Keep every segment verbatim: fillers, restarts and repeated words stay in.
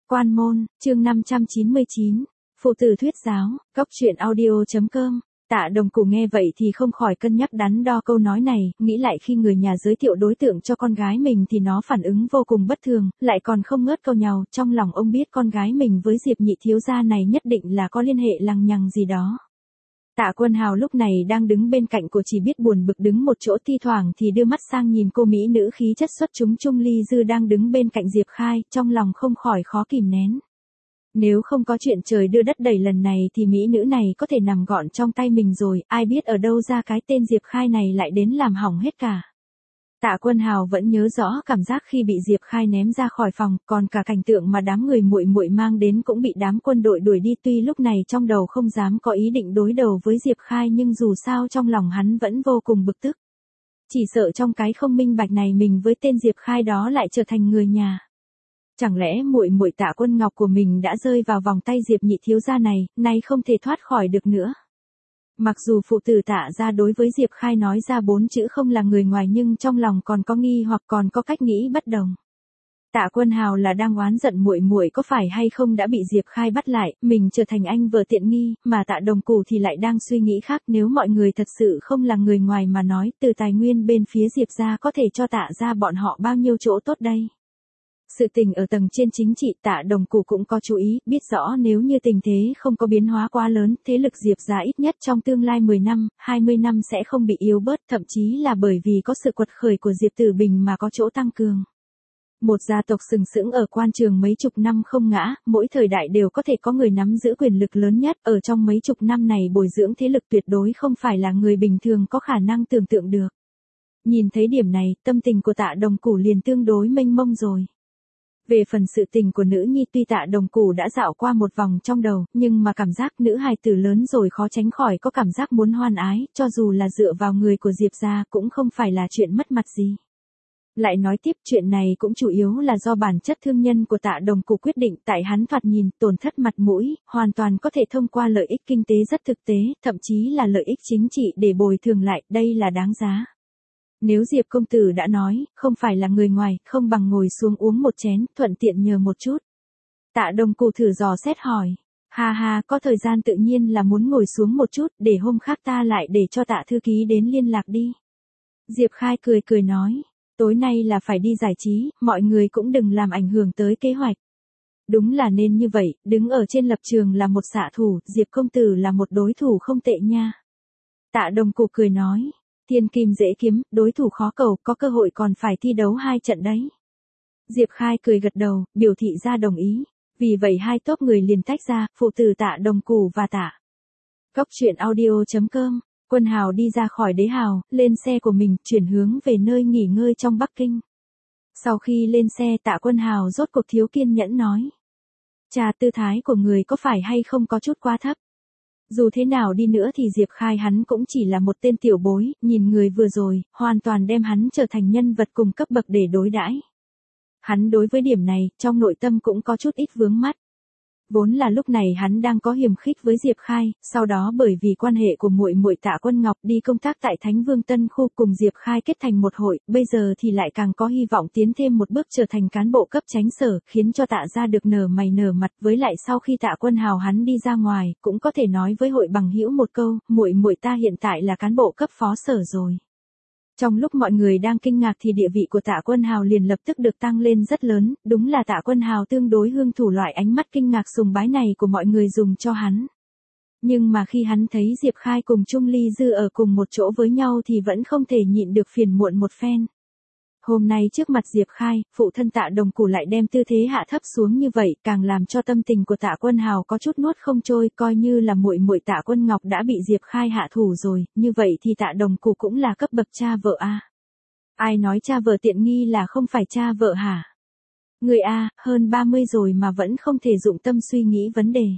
Quan môn, chương năm trăm chín mươi chín, phụ tử thuyết giáo, góc truyện audio.com. Tạ Đồng Củ nghe vậy thì không khỏi cân nhắc đắn đo câu nói này, nghĩ lại khi người nhà giới thiệu đối tượng cho con gái mình thì nó phản ứng vô cùng bất thường, lại còn không ngớt câu nhàu, trong lòng ông biết con gái mình với Diệp nhị thiếu gia này nhất định là có liên hệ lằng nhằng gì đó. Tạ Quân Hào lúc này đang đứng bên cạnh cô, chỉ biết buồn bực đứng một chỗ, thi thoảng thì đưa mắt sang nhìn cô mỹ nữ khí chất xuất chúng Trung Ly Dư đang đứng bên cạnh Diệp Khai, trong lòng không khỏi khó kìm nén. Nếu không có chuyện trời đưa đất đẩy lần này thì mỹ nữ này có thể nằm gọn trong tay mình rồi, ai biết ở đâu ra cái tên Diệp Khai này lại đến làm hỏng hết cả. Tạ Quân Hào vẫn nhớ rõ cảm giác khi bị Diệp Khai ném ra khỏi phòng, còn cả cảnh tượng mà đám người muội muội mang đến cũng bị đám quân đội đuổi đi, tuy lúc này trong đầu không dám có ý định đối đầu với Diệp Khai nhưng dù sao trong lòng hắn vẫn vô cùng bực tức. Chỉ sợ trong cái không minh bạch này mình với tên Diệp Khai đó lại trở thành người nhà. Chẳng lẽ muội muội Tạ Quân Ngọc của mình đã rơi vào vòng tay Diệp nhị thiếu gia này, nay không thể thoát khỏi được nữa. Mặc dù phụ tử Tạ gia đối với Diệp Khai nói ra bốn chữ không là người ngoài nhưng trong lòng còn có nghi hoặc còn có cách nghĩ bất đồng. Tạ Quân Hào là đang oán giận muội muội có phải hay không đã bị Diệp Khai bắt lại, mình trở thành anh vợ tiện nghi, mà Tạ Đồng Củ thì lại đang suy nghĩ khác, nếu mọi người thật sự không là người ngoài mà nói, từ tài nguyên bên phía Diệp gia có thể cho Tạ gia bọn họ bao nhiêu chỗ tốt đây. Sự tình ở tầng trên chính trị Tạ Đồng Củ cũng có chú ý, biết rõ nếu như tình thế không có biến hóa quá lớn, thế lực Diệp gia ít nhất trong tương lai mười năm, hai mươi năm sẽ không bị yếu bớt, thậm chí là bởi vì có sự quật khởi của Diệp Tử Bình mà có chỗ tăng cường. Một gia tộc sừng sững ở quan trường mấy chục năm không ngã, mỗi thời đại đều có thể có người nắm giữ quyền lực lớn nhất, ở trong mấy chục năm này bồi dưỡng thế lực tuyệt đối không phải là người bình thường có khả năng tưởng tượng được. Nhìn thấy điểm này, tâm tình của Tạ Đồng Củ liền tương đối mênh mông rồi. Về phần sự tình của nữ nhi tuy Tạ Đồng Củ đã dạo qua một vòng trong đầu, nhưng mà cảm giác nữ hài tử lớn rồi khó tránh khỏi có cảm giác muốn hoan ái, cho dù là dựa vào người của Diệp gia cũng không phải là chuyện mất mặt gì. Lại nói tiếp, chuyện này cũng chủ yếu là do bản chất thương nhân của Tạ Đồng Củ quyết định, tại hắn thoạt nhìn tổn thất mặt mũi, hoàn toàn có thể thông qua lợi ích kinh tế rất thực tế, thậm chí là lợi ích chính trị để bồi thường lại, đây là đáng giá. Nếu Diệp công tử đã nói, không phải là người ngoài, không bằng ngồi xuống uống một chén, thuận tiện nhờ một chút. Tạ Đồng Củ thử dò xét hỏi. Ha ha, có thời gian tự nhiên là muốn ngồi xuống một chút, để hôm khác ta lại để cho Tạ thư ký đến liên lạc đi. Diệp Khai cười cười nói. Tối nay là phải đi giải trí, mọi người cũng đừng làm ảnh hưởng tới kế hoạch. Đúng là nên như vậy, đứng ở trên lập trường là một xạ thủ, Diệp công tử là một đối thủ không tệ nha. Tạ Đồng Củ cười nói. Thiên kim dễ kiếm, đối thủ khó cầu, có cơ hội còn phải thi đấu hai trận đấy. Diệp Khai cười gật đầu, biểu thị ra đồng ý. Vì vậy hai tốp người liền tách ra, phụ tử Tạ Đồng Củ và Tạ. Góc truyện audio.com. Quân Hào đi ra khỏi đế hào, lên xe của mình, chuyển hướng về nơi nghỉ ngơi trong Bắc Kinh. Sau khi lên xe, Tạ Quân Hào rốt cuộc thiếu kiên nhẫn nói. Chà, tư thái của người có phải hay không có chút quá thấp. Dù thế nào đi nữa thì Diệp Khai hắn cũng chỉ là một tên tiểu bối, nhìn người vừa rồi, hoàn toàn đem hắn trở thành nhân vật cùng cấp bậc để đối đãi. Hắn đối với điểm này, trong nội tâm cũng có chút ít vướng mắt. Vốn là lúc này hắn đang có hiềm khích với Diệp Khai, sau đó bởi vì quan hệ của muội muội Tạ Quân Ngọc đi công tác tại Thánh Vương Tân Khu cùng Diệp Khai kết thành một hội, bây giờ thì lại càng có hy vọng tiến thêm một bước trở thành cán bộ cấp chánh sở, khiến cho Tạ gia được nở mày nở mặt, với lại sau khi Tạ Quân Hào hắn đi ra ngoài, cũng có thể nói với hội bằng hữu một câu, muội muội ta hiện tại là cán bộ cấp phó sở rồi. Trong lúc mọi người đang kinh ngạc thì địa vị của Tạ Quân Hào liền lập tức được tăng lên rất lớn, đúng là Tạ Quân Hào tương đối hương thủ loại ánh mắt kinh ngạc sùng bái này của mọi người dùng cho hắn. Nhưng mà khi hắn thấy Diệp Khai cùng Trung Ly Dư ở cùng một chỗ với nhau thì vẫn không thể nhịn được phiền muộn một phen. Hôm nay trước mặt Diệp Khai, phụ thân Tạ Đồng Củ lại đem tư thế hạ thấp xuống như vậy, càng làm cho tâm tình của Tạ Quân Hào có chút nuốt không trôi, coi như là muội muội Tạ Quân Ngọc đã bị Diệp Khai hạ thủ rồi, như vậy thì Tạ Đồng Củ cũng là cấp bậc cha vợ a. À. Ai nói cha vợ tiện nghi là không phải cha vợ hả? Người a, à, hơn ba mươi rồi mà vẫn không thể dụng tâm suy nghĩ vấn đề.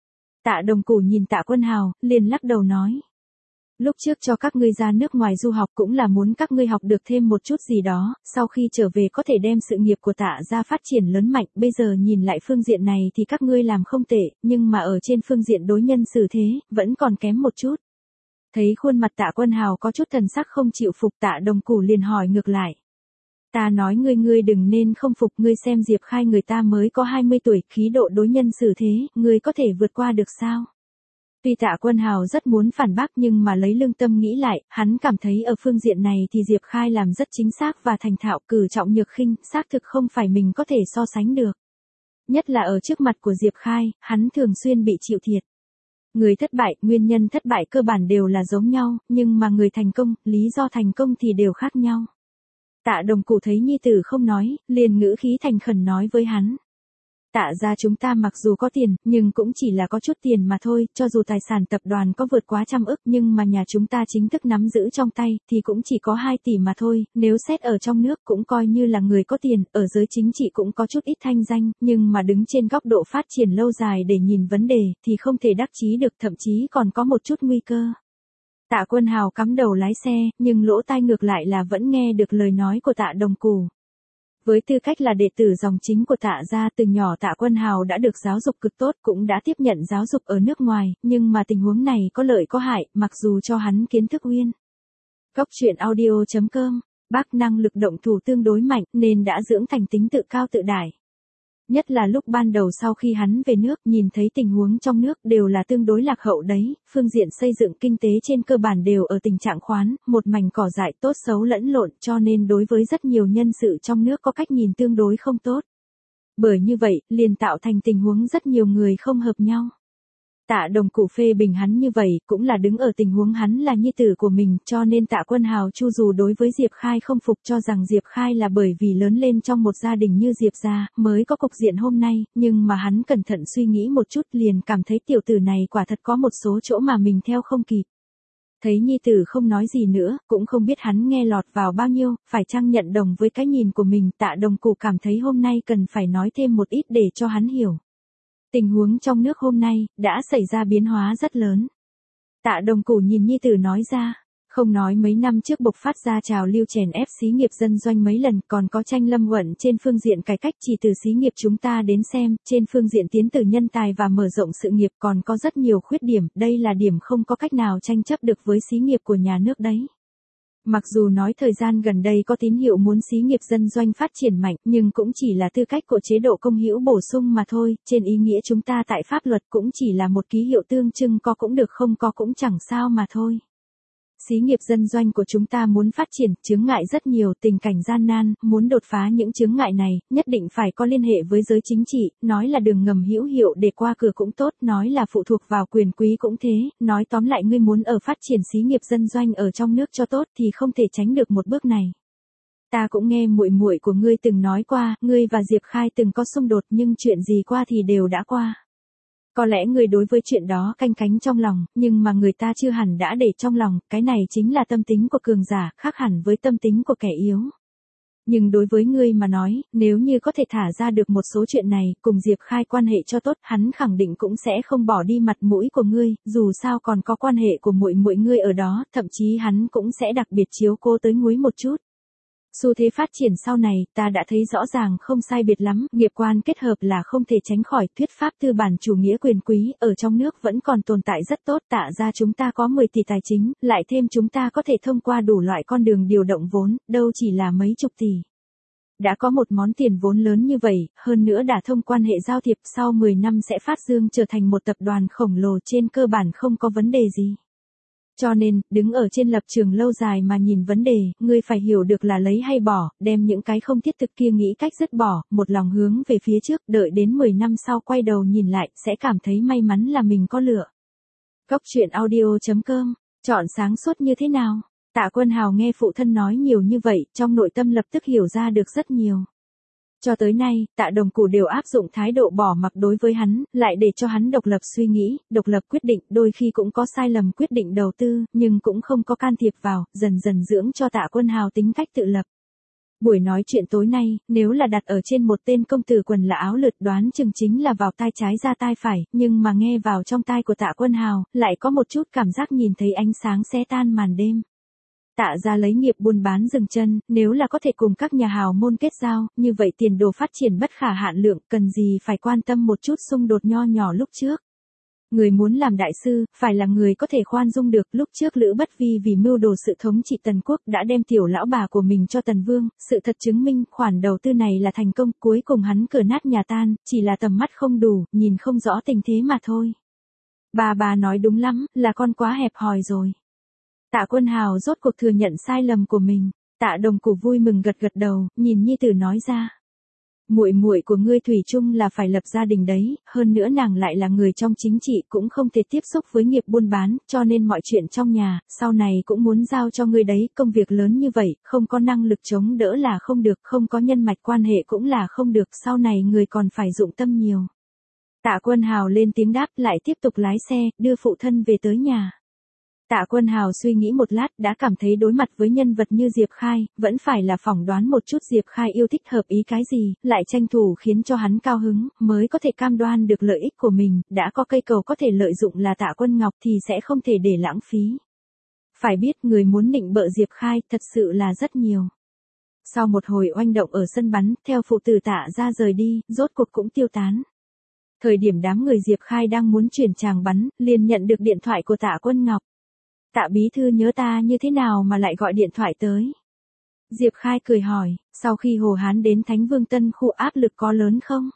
Tạ Đồng Củ nhìn Tạ Quân Hào, liền lắc đầu nói. Lúc trước cho các ngươi ra nước ngoài du học cũng là muốn các ngươi học được thêm một chút gì đó, sau khi trở về có thể đem sự nghiệp của Tạ gia phát triển lớn mạnh, bây giờ nhìn lại phương diện này thì các ngươi làm không tệ, nhưng mà ở trên phương diện đối nhân xử thế, vẫn còn kém một chút. Thấy khuôn mặt Tạ Quân Hào có chút thần sắc không chịu phục, Tạ Đồng Củ liền hỏi ngược lại. Ta nói ngươi ngươi đừng nên không phục, ngươi xem Diệp Khai người ta mới có hai mươi tuổi, khí độ đối nhân xử thế, ngươi có thể vượt qua được sao? Tuy Tạ Quân Hào rất muốn phản bác nhưng mà lấy lương tâm nghĩ lại, hắn cảm thấy ở phương diện này thì Diệp Khai làm rất chính xác và thành thạo, cử trọng nhược khinh, xác thực không phải mình có thể so sánh được. Nhất là ở trước mặt của Diệp Khai, hắn thường xuyên bị chịu thiệt. Người thất bại, nguyên nhân thất bại cơ bản đều là giống nhau, nhưng mà người thành công, lý do thành công thì đều khác nhau. Tạ Đồng Củ thấy nhi tử không nói, liền ngữ khí thành khẩn nói với hắn. Tạ gia chúng ta mặc dù có tiền, nhưng cũng chỉ là có chút tiền mà thôi, cho dù tài sản tập đoàn có vượt quá trăm ức nhưng mà nhà chúng ta chính thức nắm giữ trong tay, thì cũng chỉ có hai tỷ mà thôi, nếu xét ở trong nước cũng coi như là người có tiền, ở giới chính trị cũng có chút ít thanh danh, nhưng mà đứng trên góc độ phát triển lâu dài để nhìn vấn đề, thì không thể đắc chí được, thậm chí còn có một chút nguy cơ. Tạ Quân Hào cắm đầu lái xe, nhưng lỗ tai ngược lại là vẫn nghe được lời nói của Tạ Đồng Củ. Với tư cách là đệ tử dòng chính của Tạ gia, từ nhỏ Tạ Quân Hào đã được giáo dục cực tốt, cũng đã tiếp nhận giáo dục ở nước ngoài, nhưng mà tình huống này có lợi có hại, mặc dù cho hắn kiến thức uyên. Góc truyện audio chấm com, bác năng lực động thủ tương đối mạnh nên đã dưỡng thành tính tự cao tự đại. Nhất là lúc ban đầu sau khi hắn về nước, nhìn thấy tình huống trong nước đều là tương đối lạc hậu đấy, phương diện xây dựng kinh tế trên cơ bản đều ở tình trạng khoán, một mảnh cỏ dại, tốt xấu lẫn lộn, cho nên đối với rất nhiều nhân sự trong nước có cách nhìn tương đối không tốt. Bởi như vậy, liền tạo thành tình huống rất nhiều người không hợp nhau. Tạ Đồng Củ phê bình hắn như vậy, cũng là đứng ở tình huống hắn là nhi tử của mình, cho nên Tạ Quân Hào chu dù đối với Diệp Khai không phục, cho rằng Diệp Khai là bởi vì lớn lên trong một gia đình như Diệp gia, mới có cục diện hôm nay, nhưng mà hắn cẩn thận suy nghĩ một chút liền cảm thấy tiểu tử này quả thật có một số chỗ mà mình theo không kịp. Thấy nhi tử không nói gì nữa, cũng không biết hắn nghe lọt vào bao nhiêu, phải chăng nhận đồng với cái nhìn của mình, Tạ Đồng Củ cảm thấy hôm nay cần phải nói thêm một ít để cho hắn hiểu. Tình huống trong nước hôm nay, đã xảy ra biến hóa rất lớn. Tạ Đồng Củ nhìn nhi tử nói ra, không nói mấy năm trước bộc phát ra trào lưu chèn ép xí nghiệp dân doanh mấy lần, còn có tranh lâm uẩn trên phương diện cải cách, chỉ từ xí nghiệp chúng ta đến xem, trên phương diện tiến từ nhân tài và mở rộng sự nghiệp còn có rất nhiều khuyết điểm, đây là điểm không có cách nào tranh chấp được với xí nghiệp của nhà nước đấy. Mặc dù nói thời gian gần đây có tín hiệu muốn xí nghiệp dân doanh phát triển mạnh, nhưng cũng chỉ là tư cách của chế độ công hữu bổ sung mà thôi, trên ý nghĩa chúng ta tại pháp luật cũng chỉ là một ký hiệu tương trưng, có cũng được không có cũng chẳng sao mà thôi. Xí nghiệp dân doanh của chúng ta muốn phát triển, chướng ngại rất nhiều, tình cảnh gian nan, muốn đột phá những chướng ngại này, nhất định phải có liên hệ với giới chính trị, nói là đường ngầm hữu hiệu để qua cửa cũng tốt, nói là phụ thuộc vào quyền quý cũng thế, nói tóm lại ngươi muốn ở phát triển xí nghiệp dân doanh ở trong nước cho tốt thì không thể tránh được một bước này. Ta cũng nghe muội muội của ngươi từng nói qua, ngươi và Diệp Khai từng có xung đột nhưng chuyện gì qua thì đều đã qua. Có lẽ người đối với chuyện đó canh cánh trong lòng, nhưng mà người ta chưa hẳn đã để trong lòng, cái này chính là tâm tính của cường giả, khác hẳn với tâm tính của kẻ yếu. Nhưng đối với ngươi mà nói, nếu như có thể thả ra được một số chuyện này, cùng Diệp Khai quan hệ cho tốt, hắn khẳng định cũng sẽ không bỏ đi mặt mũi của ngươi, dù sao còn có quan hệ của muội muội ngươi ở đó, thậm chí hắn cũng sẽ đặc biệt chiếu cố tới nguối một chút. Xu thế phát triển sau này, ta đã thấy rõ ràng không sai biệt lắm, nghiệp quan kết hợp là không thể tránh khỏi, thuyết pháp tư bản chủ nghĩa quyền quý, ở trong nước vẫn còn tồn tại rất tốt, Tạ ra chúng ta có mười tỷ tài chính, lại thêm chúng ta có thể thông qua đủ loại con đường điều động vốn, đâu chỉ là mấy chục tỷ. Đã có một món tiền vốn lớn như vậy, hơn nữa đã thông quan hệ giao thiệp, sau mười năm sẽ phát dương trở thành một tập đoàn khổng lồ, trên cơ bản không có vấn đề gì. Cho nên, đứng ở trên lập trường lâu dài mà nhìn vấn đề, ngươi phải hiểu được là lấy hay bỏ, đem những cái không thiết thực kia nghĩ cách dứt bỏ, một lòng hướng về phía trước, đợi đến mười năm sau quay đầu nhìn lại, sẽ cảm thấy may mắn là mình có lựa. Góc truyện audio chấm com, chọn sáng suốt như thế nào? Tạ Quân Hào nghe phụ thân nói nhiều như vậy, trong nội tâm lập tức hiểu ra được rất nhiều. Cho tới nay, Tạ Đồng Củ đều áp dụng thái độ bỏ mặc đối với hắn, lại để cho hắn độc lập suy nghĩ, độc lập quyết định, đôi khi cũng có sai lầm quyết định đầu tư, nhưng cũng không có can thiệp vào, dần dần dưỡng cho Tạ Quân Hào tính cách tự lập. Buổi nói chuyện tối nay, nếu là đặt ở trên một tên công tử quần là áo lượt đoán chừng chính là vào tai trái ra tai phải, nhưng mà nghe vào trong tai của Tạ Quân Hào, lại có một chút cảm giác nhìn thấy ánh sáng xé tan màn đêm. Tạ ra lấy nghiệp buôn bán dừng chân, nếu là có thể cùng các nhà hào môn kết giao, như vậy tiền đồ phát triển bất khả hạn lượng, cần gì phải quan tâm một chút xung đột nho nhỏ lúc trước. Người muốn làm đại sư, phải là người có thể khoan dung được. Lúc trước Lữ Bất Vi vì mưu đồ sự thống trị Tần quốc đã đem tiểu lão bà của mình cho Tần Vương, sự thật chứng minh khoản đầu tư này là thành công, cuối cùng hắn cửa nát nhà tan, chỉ là tầm mắt không đủ, nhìn không rõ tình thế mà thôi. Bà bà nói đúng lắm, là con quá hẹp hòi rồi. Tạ Quân Hào rốt cuộc thừa nhận sai lầm của mình. Tạ Đồng Củ vui mừng gật gật đầu, nhìn nhi tử nói ra. Muội muội của ngươi thủy chung là phải lập gia đình đấy, hơn nữa nàng lại là người trong chính trị, cũng không thể tiếp xúc với nghiệp buôn bán, cho nên mọi chuyện trong nhà, sau này cũng muốn giao cho ngươi đấy, công việc lớn như vậy, không có năng lực chống đỡ là không được, không có nhân mạch quan hệ cũng là không được, sau này người còn phải dụng tâm nhiều. Tạ Quân Hào lên tiếng đáp, lại tiếp tục lái xe, đưa phụ thân về tới nhà. Tạ Quân Hào suy nghĩ một lát, đã cảm thấy đối mặt với nhân vật như Diệp Khai, vẫn phải là phỏng đoán một chút Diệp Khai yêu thích hợp ý cái gì, lại tranh thủ khiến cho hắn cao hứng, mới có thể cam đoan được lợi ích của mình, đã có cây cầu có thể lợi dụng là Tạ Quân Ngọc thì sẽ không thể để lãng phí. Phải biết người muốn nịnh bợ Diệp Khai thật sự là rất nhiều. Sau một hồi oanh động ở sân bắn, theo phụ tử Tạ ra rời đi, rốt cuộc cũng tiêu tán. Thời điểm đám người Diệp Khai đang muốn chuyển tràng bắn, liền nhận được điện thoại của Tạ Quân Ngọc. Tạ bí thư nhớ ta như thế nào mà lại gọi điện thoại tới? Diệp Khai cười hỏi, sau khi Hồ Hán đến Thánh Vương Tân Khu áp lực có lớn không?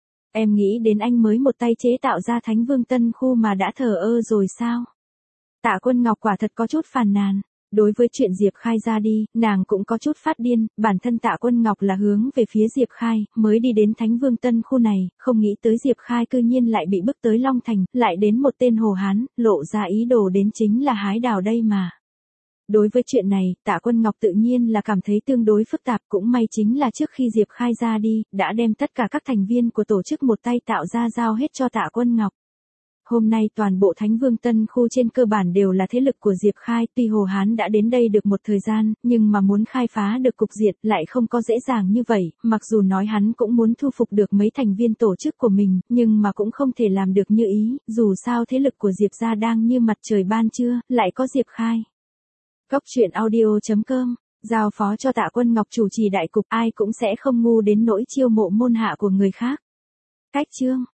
Em nghĩ đến anh mới một tay chế tạo ra Thánh Vương Tân Khu mà đã thờ ơ rồi sao? Tạ Quân Ngọc quả thật có chút phàn nàn. Đối với chuyện Diệp Khai ra đi, nàng cũng có chút phát điên, bản thân Tạ Quân Ngọc là hướng về phía Diệp Khai, mới đi đến Thánh Vương Tân Khu này, không nghĩ tới Diệp Khai cư nhiên lại bị bức tới Long Thành, lại đến một tên Hồ Hán, lộ ra ý đồ đến chính là hái đào đây mà. Đối với chuyện này, Tạ Quân Ngọc tự nhiên là cảm thấy tương đối phức tạp, cũng may chính là trước khi Diệp Khai ra đi, đã đem tất cả các thành viên của tổ chức một tay tạo ra giao hết cho Tạ Quân Ngọc. Hôm nay toàn bộ Thánh Vương Tân Khu trên cơ bản đều là thế lực của Diệp Khai, tuy Hồ Hán đã đến đây được một thời gian, nhưng mà muốn khai phá được cục diện lại không có dễ dàng như vậy, mặc dù nói hắn cũng muốn thu phục được mấy thành viên tổ chức của mình, nhưng mà cũng không thể làm được như ý, dù sao thế lực của Diệp gia đang như mặt trời ban trưa, lại có Diệp Khai. Góc truyện audio chấm com, giao phó cho Tạ Quân Ngọc chủ trì đại cục, ai cũng sẽ không ngu đến nỗi chiêu mộ môn hạ của người khác. Cách chương